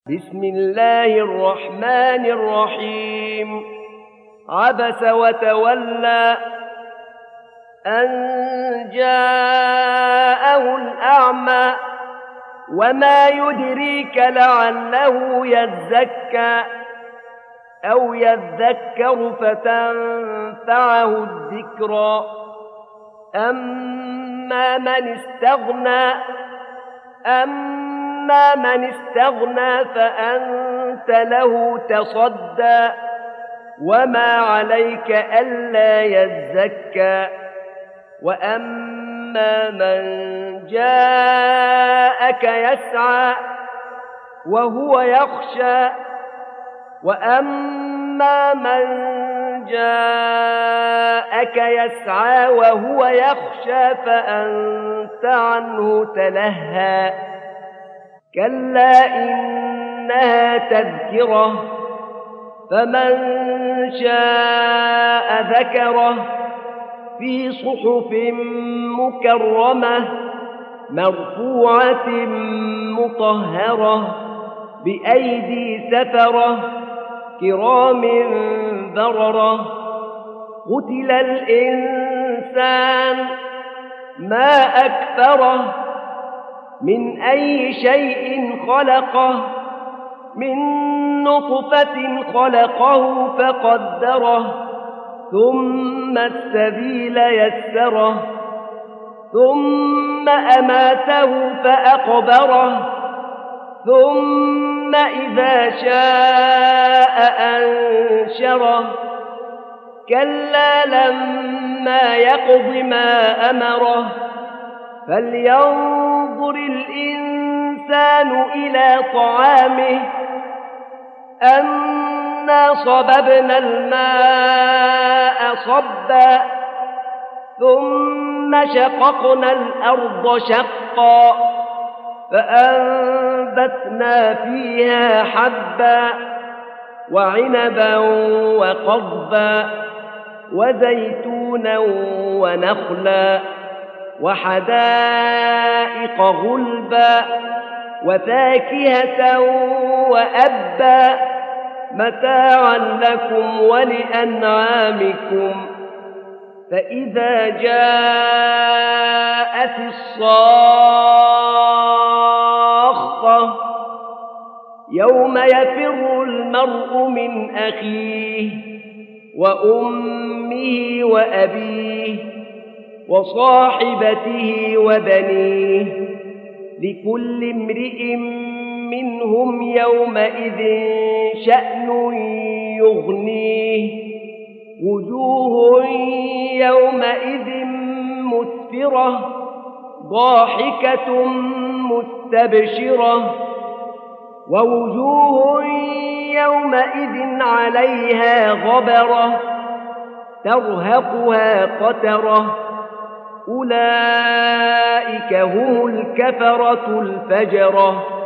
بسم الله الرحمن الرحيم عبس وتولى أن جاءه الأعمى وما يدريك لعله يزكى أو يذكر فتنفعه الذكرى أما من استغنى فأنت له تصدى وما عليك ألا يزكى وأما من جاءك يسعى وهو يخشى فأنت عنه تلهى كلا إنها تذكرة فمن شاء ذكره في صحف مكرمة مرفوعة مطهرة بأيدي سفرة كرام بررة قتل الإنسان ما أكفره من أي شيء خلقه من نطفة خلقه فقدره ثم السبيل يسره ثم أماته فأقبره ثم إذا شاء أنشره كلا لما يقض ما أمره فلينظر الإنسان إلى طعامه أنا صببنا الماء صبا ثم شققنا الأرض شقا فأنبتنا فيها حبا وعنبا وقضبا وزيتونا ونخلا وحدائق غلبا وفاكهة وأبا متاعا لكم ولأنعامكم فإذا جاءت الصاخة يوم يفر المرء من أخيه وأمه وأبيه وصاحبته وبنيه لكل امرئ منهم يومئذ شأن يغنيه وجوه يومئذ مسفرة ضاحكة مستبشرة ووجوه يومئذ عليها غبرة ترهقها قترة أولئك هم الكفرة الفجرة